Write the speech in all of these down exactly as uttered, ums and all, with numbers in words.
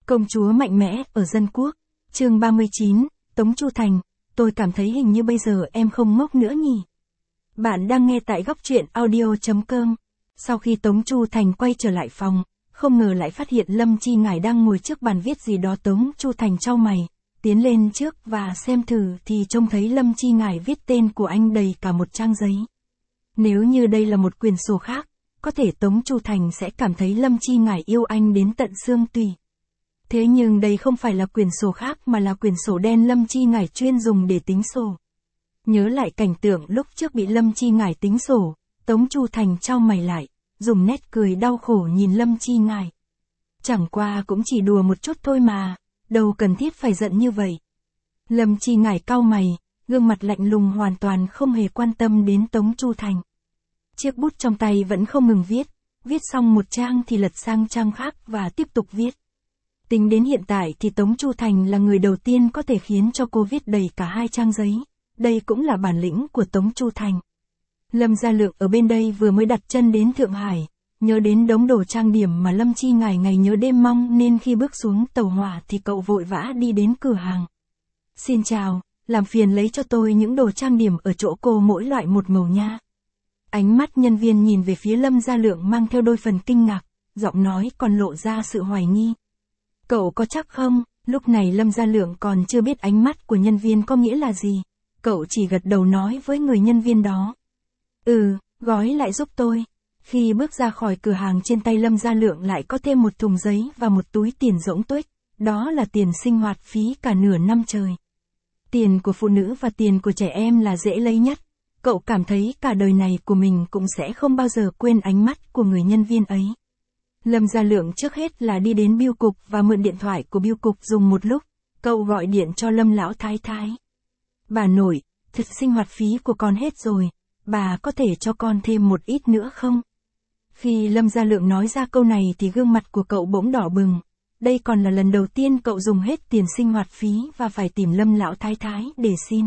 Công chúa mạnh mẽ ở dân quốc, chương ba mươi chín, Tống Chu Thành, tôi cảm thấy hình như bây giờ em không ngốc nữa nhỉ. Bạn đang nghe tại góc truyện audio.com. Sau khi Tống Chu Thành quay trở lại phòng, không ngờ lại phát hiện Lâm Chi Ngải đang ngồi trước bàn viết gì đó. Tống Chu Thành chau mày, tiến lên trước và xem thử thì trông thấy Lâm Chi Ngải viết tên của anh đầy cả một trang giấy. Nếu như đây là một quyển sổ khác, có thể Tống Chu Thành sẽ cảm thấy Lâm Chi Ngải yêu anh đến tận xương tủy. Thế nhưng đây không phải là quyển sổ khác mà là quyển sổ đen Lâm Chi Ngải chuyên dùng để tính sổ. Nhớ lại cảnh tượng lúc trước bị Lâm Chi Ngải tính sổ, Tống Chu Thành chau mày lại, dùng nét cười đau khổ nhìn Lâm Chi Ngải. Chẳng qua cũng chỉ đùa một chút thôi mà, đâu cần thiết phải giận như vậy. Lâm Chi Ngải cau mày, gương mặt lạnh lùng hoàn toàn không hề quan tâm đến Tống Chu Thành. Chiếc bút trong tay vẫn không ngừng viết, viết xong một trang thì lật sang trang khác và tiếp tục viết. Tính đến hiện tại thì Tống Chu Thành là người đầu tiên có thể khiến cho cô viết đầy cả hai trang giấy, đây cũng là bản lĩnh của Tống Chu Thành. Lâm Gia Lượng ở bên đây vừa mới đặt chân đến Thượng Hải, nhớ đến đống đồ trang điểm mà Lâm Chi Ngải ngày nhớ đêm mong nên khi bước xuống tàu hỏa thì cậu vội vã đi đến cửa hàng. Xin chào, làm phiền lấy cho tôi những đồ trang điểm ở chỗ cô mỗi loại một màu nha. Ánh mắt nhân viên nhìn về phía Lâm Gia Lượng mang theo đôi phần kinh ngạc, giọng nói còn lộ ra sự hoài nghi. Cậu có chắc không? Lúc này Lâm Gia Lượng còn chưa biết ánh mắt của nhân viên có nghĩa là gì. Cậu chỉ gật đầu nói với người nhân viên đó. Ừ, gói lại giúp tôi. Khi bước ra khỏi cửa hàng trên tay Lâm Gia Lượng lại có thêm một thùng giấy và một túi tiền rỗng tuếch. Đó là tiền sinh hoạt phí cả nửa năm trời. Tiền của phụ nữ và tiền của trẻ em là dễ lấy nhất. Cậu cảm thấy cả đời này của mình cũng sẽ không bao giờ quên ánh mắt của người nhân viên ấy. Lâm Gia Lượng trước hết là đi đến bưu cục và mượn điện thoại của bưu cục dùng một lúc. Cậu gọi điện cho Lâm lão thái thái. Bà nội, thực sinh hoạt phí của con hết rồi, bà có thể cho con thêm một ít nữa không? Khi Lâm Gia Lượng nói ra câu này thì gương mặt của cậu bỗng đỏ bừng. Đây còn là lần đầu tiên cậu dùng hết tiền sinh hoạt phí và phải tìm Lâm lão thái thái để xin.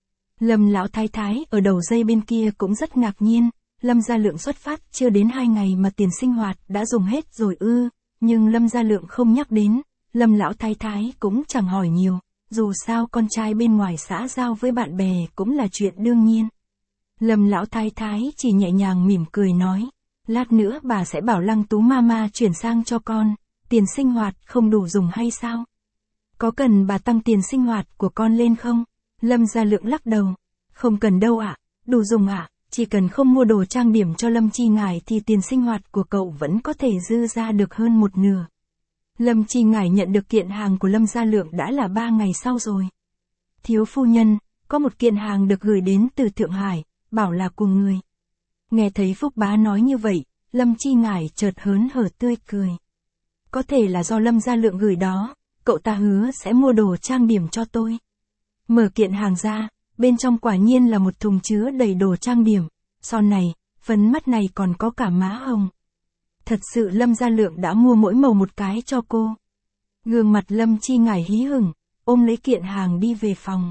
Lâm lão thái thái ở đầu dây bên kia cũng rất ngạc nhiên. Lâm Gia Lượng xuất phát chưa đến hai ngày mà tiền sinh hoạt đã dùng hết rồi ư, nhưng Lâm Gia Lượng không nhắc đến, Lâm lão thái thái cũng chẳng hỏi nhiều, dù sao con trai bên ngoài xã giao với bạn bè cũng là chuyện đương nhiên. Lâm lão thái thái chỉ nhẹ nhàng mỉm cười nói, lát nữa bà sẽ bảo Lăng Tú Mama chuyển sang cho con, tiền sinh hoạt không đủ dùng hay sao? Có cần bà tăng tiền sinh hoạt của con lên không? Lâm Gia Lượng lắc đầu, không cần đâu ạ, đủ dùng ạ. Chỉ cần không mua đồ trang điểm cho Lâm Chi Ngải thì tiền sinh hoạt của cậu vẫn có thể dư ra được hơn một nửa. Lâm Chi Ngải nhận được kiện hàng của Lâm Gia Lượng đã là ba ngày sau rồi. Thiếu phu nhân, có một kiện hàng được gửi đến từ Thượng Hải, bảo là của người. Nghe thấy Phúc Bá nói như vậy, Lâm Chi Ngải chợt hớn hở tươi cười. Có thể là do Lâm Gia Lượng gửi đó, cậu ta hứa sẽ mua đồ trang điểm cho tôi. Mở kiện hàng ra. Bên trong quả nhiên là một thùng chứa đầy đồ trang điểm, son này, phấn mắt này còn có cả má hồng. Thật sự Lâm Gia Lượng đã mua mỗi màu một cái cho cô. Gương mặt Lâm Chi Ngải hí hửng, ôm lấy kiện hàng đi về phòng.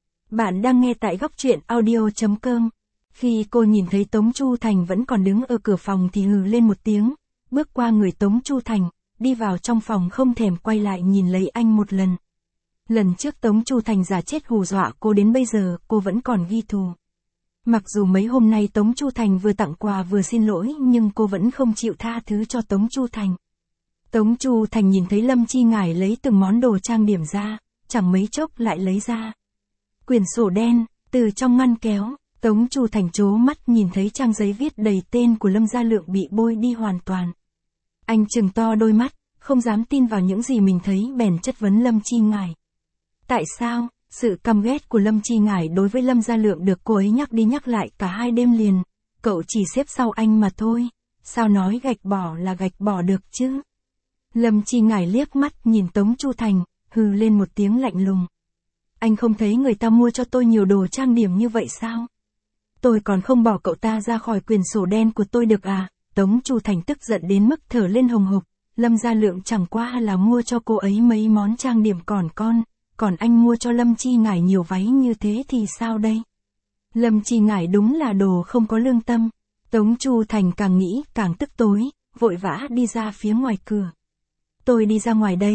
Bạn đang nghe tại góc truyện audio.com. Khi cô nhìn thấy Tống Chu Thành vẫn còn đứng ở cửa phòng thì hừ lên một tiếng, bước qua người Tống Chu Thành, đi vào trong phòng không thèm quay lại nhìn lấy anh một lần. Lần trước Tống Chu Thành giả chết hù dọa cô đến bây giờ cô vẫn còn ghi thù. Mặc dù mấy hôm nay Tống Chu Thành vừa tặng quà vừa xin lỗi nhưng cô vẫn không chịu tha thứ cho Tống Chu Thành. Tống Chu Thành nhìn thấy Lâm Chi Ngải lấy từng món đồ trang điểm ra, chẳng mấy chốc lại lấy ra quyển sổ đen, từ trong ngăn kéo, Tống Chu Thành trố mắt nhìn thấy trang giấy viết đầy tên của Lâm Gia Lượng bị bôi đi hoàn toàn. Anh trừng to đôi mắt, không dám tin vào những gì mình thấy bèn chất vấn Lâm Chi Ngải. Tại sao, sự căm ghét của Lâm Chi Ngải đối với Lâm Gia Lượng được cô ấy nhắc đi nhắc lại cả hai đêm liền, cậu chỉ xếp sau anh mà thôi, sao nói gạch bỏ là gạch bỏ được chứ? Lâm Chi Ngải liếc mắt nhìn Tống Chu Thành, hừ lên một tiếng lạnh lùng. Anh không thấy người ta mua cho tôi nhiều đồ trang điểm như vậy sao? Tôi còn không bỏ cậu ta ra khỏi quyển sổ đen của tôi được à? Tống Chu Thành tức giận đến mức thở lên hồng hộc, Lâm Gia Lượng chẳng qua là mua cho cô ấy mấy món trang điểm còn con. Còn anh mua cho Lâm Chi Ngải nhiều váy như thế thì sao đây? Lâm Chi Ngải đúng là đồ không có lương tâm. Tống Chu Thành càng nghĩ càng tức tối, vội vã đi ra phía ngoài cửa. Tôi đi ra ngoài đây,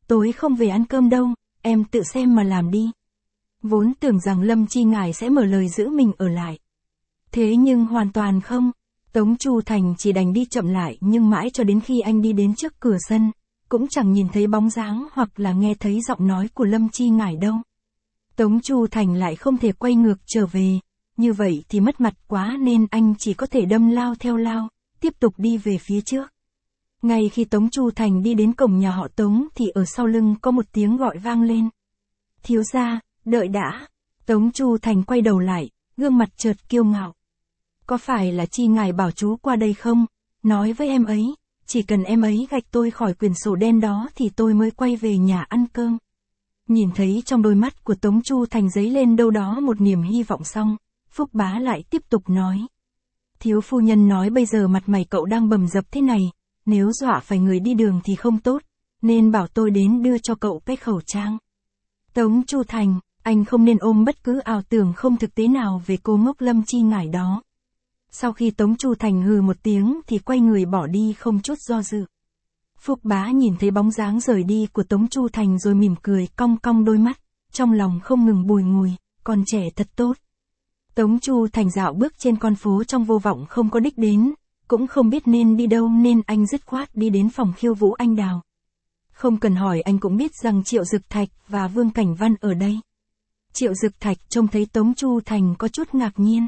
tối không về ăn cơm đâu, em tự xem mà làm đi. Vốn tưởng rằng Lâm Chi Ngải sẽ mở lời giữ mình ở lại. Thế nhưng hoàn toàn không. Tống Chu Thành chỉ đành đi chậm lại, nhưng mãi cho đến khi anh đi đến trước cửa sân, cũng chẳng nhìn thấy bóng dáng hoặc là nghe thấy giọng nói của Lâm Chi Ngải đâu. Tống Chu Thành lại không thể quay ngược trở về, như vậy thì mất mặt quá nên anh chỉ có thể đâm lao theo lao, tiếp tục đi về phía trước. Ngay khi Tống Chu Thành đi đến cổng nhà họ Tống thì ở sau lưng có một tiếng gọi vang lên. Thiếu gia, đợi đã. Tống Chu Thành quay đầu lại, gương mặt chợt kiêu ngạo. Có phải là Chi Ngải bảo chú qua đây không? Nói với em ấy, chỉ cần em ấy gạch tôi khỏi quyển sổ đen đó thì tôi mới quay về nhà ăn cơm. Nhìn thấy trong đôi mắt của Tống Chu Thành dấy lên đâu đó một niềm hy vọng xong, Phúc Bá lại tiếp tục nói. Thiếu phu nhân nói bây giờ mặt mày cậu đang bầm dập thế này, nếu dọa phải người đi đường thì không tốt, nên bảo tôi đến đưa cho cậu cái khẩu trang. Tống Chu Thành, anh không nên ôm bất cứ ảo tưởng không thực tế nào về cô ngốc Lâm Chi Ngải đó. Sau khi Tống Chu Thành hừ một tiếng thì quay người bỏ đi không chút do dự. Phúc Bá nhìn thấy bóng dáng rời đi của Tống Chu Thành rồi mỉm cười cong cong đôi mắt, trong lòng không ngừng bùi ngùi, con trẻ thật tốt. Tống Chu Thành dạo bước trên con phố trong vô vọng không có đích đến, cũng không biết nên đi đâu nên anh dứt khoát đi đến phòng khiêu vũ anh Đào. Không cần hỏi anh cũng biết rằng Triệu Dực Thạch và Vương Cảnh Văn ở đây. Triệu Dực Thạch trông thấy Tống Chu Thành có chút ngạc nhiên.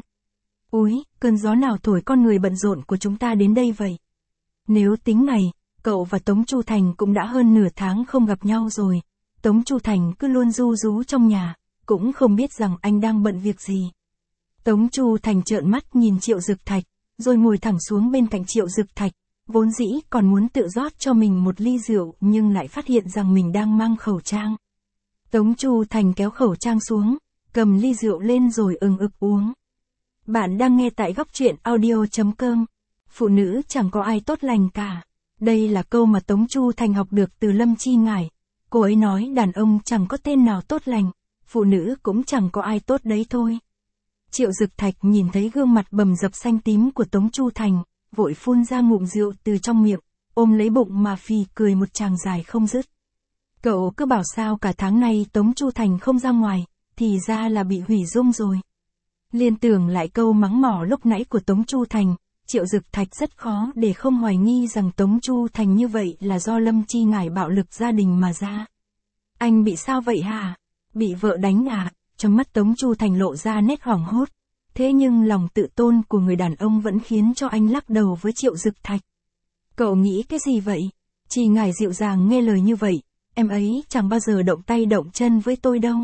Úi, cơn gió nào thổi con người bận rộn của chúng ta đến đây vậy? Nếu tính ngày, cậu và Tống Chu Thành cũng đã hơn nửa tháng không gặp nhau rồi. Tống Chu Thành cứ luôn ru rú trong nhà, cũng không biết rằng anh đang bận việc gì. Tống Chu Thành trợn mắt nhìn Triệu Dực Thạch, rồi ngồi thẳng xuống bên cạnh Triệu Dực Thạch, vốn dĩ còn muốn tự rót cho mình một ly rượu nhưng lại phát hiện rằng mình đang mang khẩu trang. Tống Chu Thành kéo khẩu trang xuống, cầm ly rượu lên rồi ừng ực uống. Bạn đang nghe tại góc truyện audio chấm com. Phụ nữ chẳng có ai tốt lành cả. Đây là câu mà Tống Chu Thành học được từ Lâm Chi Ngải. Cô ấy nói đàn ông chẳng có tên nào tốt lành, phụ nữ cũng chẳng có ai tốt đấy thôi. Triệu Dực Thạch nhìn thấy gương mặt bầm dập xanh tím của Tống Chu Thành, vội phun ra ngụm rượu từ trong miệng, ôm lấy bụng mà phì cười một tràng dài không dứt. Cậu cứ bảo sao cả tháng nay Tống Chu Thành không ra ngoài, thì ra là bị hủy dung rồi. Liên tưởng lại câu mắng mỏ lúc nãy của Tống Chu Thành, Triệu Dực Thạch rất khó để không hoài nghi rằng Tống Chu Thành như vậy là do Lâm Chi Ngải bạo lực gia đình mà ra. Anh bị sao vậy hả? Bị vợ đánh à? Trong mắt Tống Chu Thành lộ ra nét hoảng hốt. Thế nhưng lòng tự tôn của người đàn ông vẫn khiến cho anh lắc đầu với Triệu Dực Thạch. Cậu nghĩ cái gì vậy? Chi Ngải dịu dàng nghe lời như vậy, em ấy chẳng bao giờ động tay động chân với tôi đâu.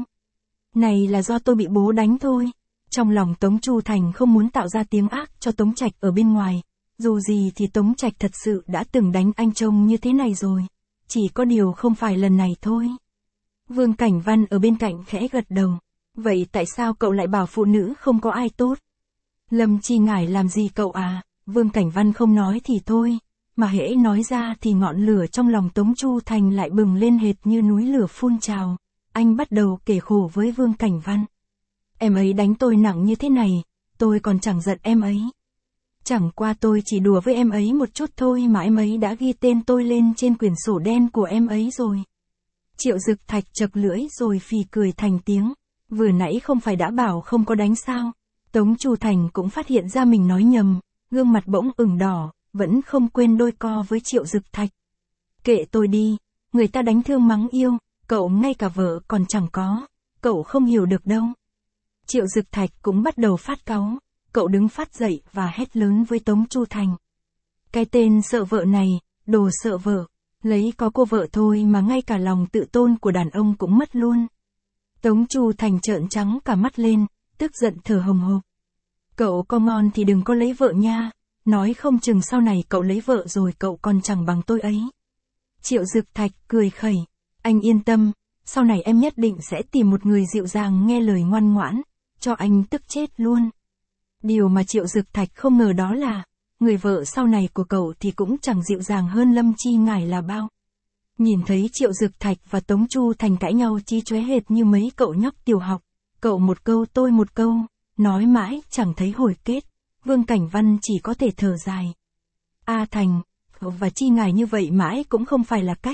Này là do tôi bị bố đánh thôi. Trong lòng Tống Chu Thành không muốn tạo ra tiếng ác cho Tống Trạch ở bên ngoài. Dù gì thì Tống Trạch thật sự đã từng đánh anh trông như thế này rồi. Chỉ có điều không phải lần này thôi. Vương Cảnh Văn ở bên cạnh khẽ gật đầu. Vậy tại sao cậu lại bảo phụ nữ không có ai tốt? Lâm Chi Ngải làm gì cậu à? Vương Cảnh Văn không nói thì thôi, mà hễ nói ra thì ngọn lửa trong lòng Tống Chu Thành lại bừng lên hệt như núi lửa phun trào. Anh bắt đầu kể khổ với Vương Cảnh Văn. Em ấy đánh tôi nặng như thế này, tôi còn chẳng giận em ấy. Chẳng qua tôi chỉ đùa với em ấy một chút thôi mà em ấy đã ghi tên tôi lên trên quyển sổ đen của em ấy rồi. Triệu Dực Thạch chật lưỡi rồi phì cười thành tiếng. Vừa nãy không phải đã bảo không có đánh sao? Tống Chu Thành cũng phát hiện ra mình nói nhầm, gương mặt bỗng ửng đỏ, vẫn không quên đôi co với Triệu Dực Thạch. Kệ tôi đi, người ta đánh thương mắng yêu, cậu ngay cả vợ còn chẳng có, cậu không hiểu được đâu. Triệu Dực Thạch cũng bắt đầu phát cáu, cậu đứng phát dậy và hét lớn với Tống Chu Thành. Cái tên sợ vợ này, đồ sợ vợ, lấy có cô vợ thôi mà ngay cả lòng tự tôn của đàn ông cũng mất luôn. Tống Chu Thành trợn trắng cả mắt lên, tức giận thở hồng hộc. Cậu có ngon thì đừng có lấy vợ nha, nói không chừng sau này cậu lấy vợ rồi cậu còn chẳng bằng tôi ấy. Triệu Dực Thạch cười khẩy, anh yên tâm, sau này em nhất định sẽ tìm một người dịu dàng nghe lời ngoan ngoãn, cho anh tức chết luôn. Điều mà Triệu Dực Thạch không ngờ đó là, người vợ sau này của cậu thì cũng chẳng dịu dàng hơn Lâm Chi Ngải là bao. Nhìn thấy Triệu Dực Thạch và Tống Chu Thành cãi nhau chí chóe hệt như mấy cậu nhóc tiểu học, cậu một câu tôi một câu, nói mãi chẳng thấy hồi kết, Vương Cảnh Văn chỉ có thể thở dài. A Thành, và Chi Ngải như vậy mãi cũng không phải là cách,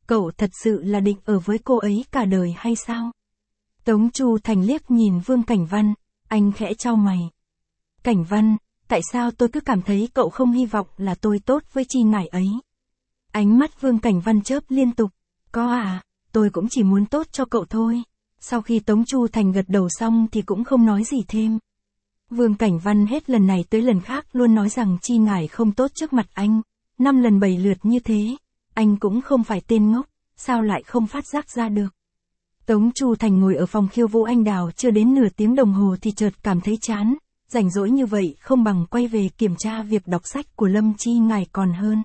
cậu thật sự là định ở với cô ấy cả đời hay sao? Tống Chu Thành liếc nhìn Vương Cảnh Văn, anh khẽ chau mày. Cảnh Văn, tại sao tôi cứ cảm thấy cậu không hy vọng là tôi tốt với Chi Ngải ấy? Ánh mắt Vương Cảnh Văn chớp liên tục. Có à, tôi cũng chỉ muốn tốt cho cậu thôi. Sau khi Tống Chu Thành gật đầu xong thì cũng không nói gì thêm. Vương Cảnh Văn hết lần này tới lần khác luôn nói rằng Chi Ngải không tốt trước mặt anh. Năm lần bảy lượt như thế, anh cũng không phải tên ngốc, sao lại không phát giác ra được. Tống Chu Thành ngồi ở phòng khiêu vũ anh đào chưa đến nửa tiếng đồng hồ thì chợt cảm thấy chán. Rảnh rỗi như vậy không bằng quay về kiểm tra việc đọc sách của Lâm Chi Ngải còn hơn.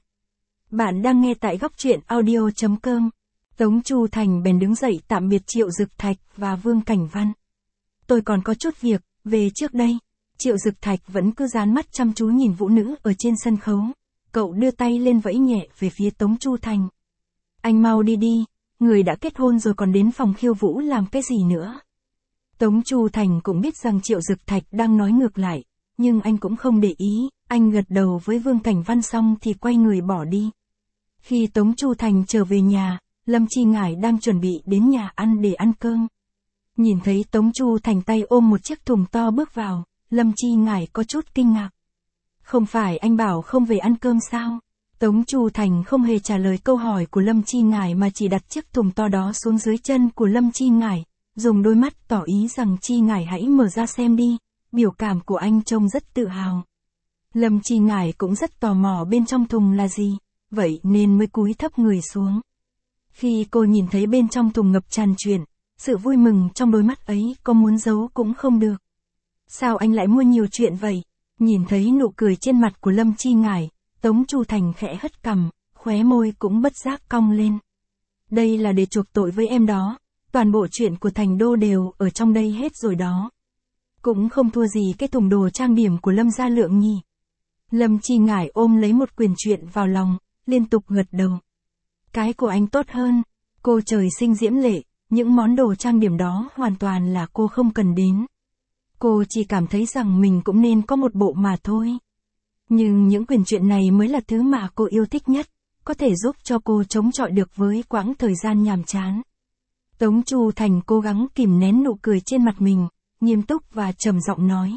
Bạn đang nghe tại góc truyện audio chấm com. Tống Chu Thành bèn đứng dậy tạm biệt Triệu Dực Thạch và Vương Cảnh Văn. Tôi còn có chút việc, về trước đây. Triệu Dực Thạch vẫn cứ dán mắt chăm chú nhìn vũ nữ ở trên sân khấu. Cậu đưa tay lên vẫy nhẹ về phía Tống Chu Thành. Anh mau đi đi, người đã kết hôn rồi còn đến phòng khiêu vũ làm cái gì nữa. Tống Chu Thành cũng biết rằng Triệu Dực Thạch đang nói ngược lại, nhưng anh cũng không để ý, anh gật đầu với Vương Cảnh Văn xong thì quay người bỏ đi. Khi Tống Chu Thành trở về nhà, Lâm Chi Ngải đang chuẩn bị đến nhà ăn để ăn cơm. Nhìn thấy Tống Chu Thành tay ôm một chiếc thùng to bước vào, Lâm Chi Ngải có chút kinh ngạc. Không phải anh bảo không về ăn cơm sao? Tống Chu Thành không hề trả lời câu hỏi của Lâm Chi Ngải mà chỉ đặt chiếc thùng to đó xuống dưới chân của Lâm Chi Ngải, dùng đôi mắt tỏ ý rằng Chi Ngải hãy mở ra xem đi, biểu cảm của anh trông rất tự hào. Lâm Chi Ngải cũng rất tò mò bên trong thùng là gì, vậy nên mới cúi thấp người xuống. Khi cô nhìn thấy bên trong thùng ngập tràn chuyện, sự vui mừng trong đôi mắt ấy có muốn giấu cũng không được. Sao anh lại mua nhiều chuyện vậy? Nhìn thấy nụ cười trên mặt của Lâm Chi Ngải, Tống Chu Thành khẽ hất cằm, khóe môi cũng bất giác cong lên. Đây là để chuộc tội với em đó, toàn bộ chuyện của Thành Đô đều ở trong đây hết rồi đó. Cũng không thua gì cái thùng đồ trang điểm của Lâm Gia Lượng nhỉ. Lâm Chi Ngải ôm lấy một quyển truyện vào lòng, liên tục gật đầu. Cái của anh tốt hơn, cô trời sinh diễm lệ, những món đồ trang điểm đó hoàn toàn là cô không cần đến. Cô chỉ cảm thấy rằng mình cũng nên có một bộ mà thôi. Nhưng những quyển truyện này mới là thứ mà cô yêu thích nhất, có thể giúp cho cô chống chọi được với quãng thời gian nhàm chán. Tống Chu Thành cố gắng kìm nén nụ cười trên mặt mình, nghiêm túc và trầm giọng nói.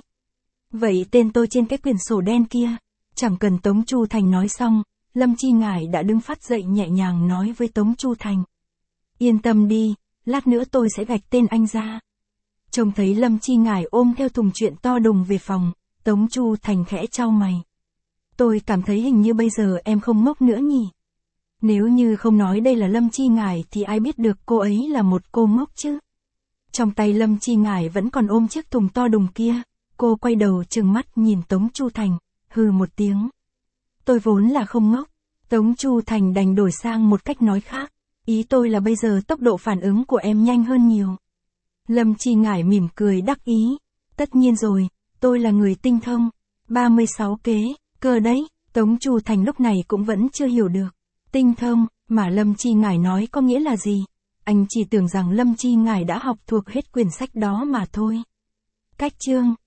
Vậy tên tôi trên cái quyển sổ đen kia. Chẳng cần Tống Chu Thành nói xong, Lâm Chi Ngải đã đứng phát dậy nhẹ nhàng nói với Tống Chu Thành. Yên tâm đi, lát nữa tôi sẽ gạch tên anh ra. Trông thấy Lâm Chi Ngải ôm theo thùng truyện to đùng về phòng, Tống Chu Thành khẽ chau mày. Tôi cảm thấy hình như bây giờ em không ngốc nữa nhỉ. Nếu như không nói đây là Lâm Chi Ngải thì ai biết được cô ấy là một cô ngốc chứ. Trong tay Lâm Chi Ngải vẫn còn ôm chiếc thùng to đùng kia, cô quay đầu trừng mắt nhìn Tống Chu Thành, hừ một tiếng. Tôi vốn là không ngốc. Tống Chu Thành đành đổi sang một cách nói khác. Ý tôi là bây giờ tốc độ phản ứng của em nhanh hơn nhiều. Lâm Chi Ngải mỉm cười đắc ý. Tất nhiên rồi, tôi là người tinh thông. ba mươi sáu kế, cơ đấy. Tống Chu Thành lúc này cũng vẫn chưa hiểu được. Tinh thông, mà Lâm Chi Ngải nói có nghĩa là gì? Anh chỉ tưởng rằng Lâm Chi Ngải đã học thuộc hết quyển sách đó mà thôi. Cách chương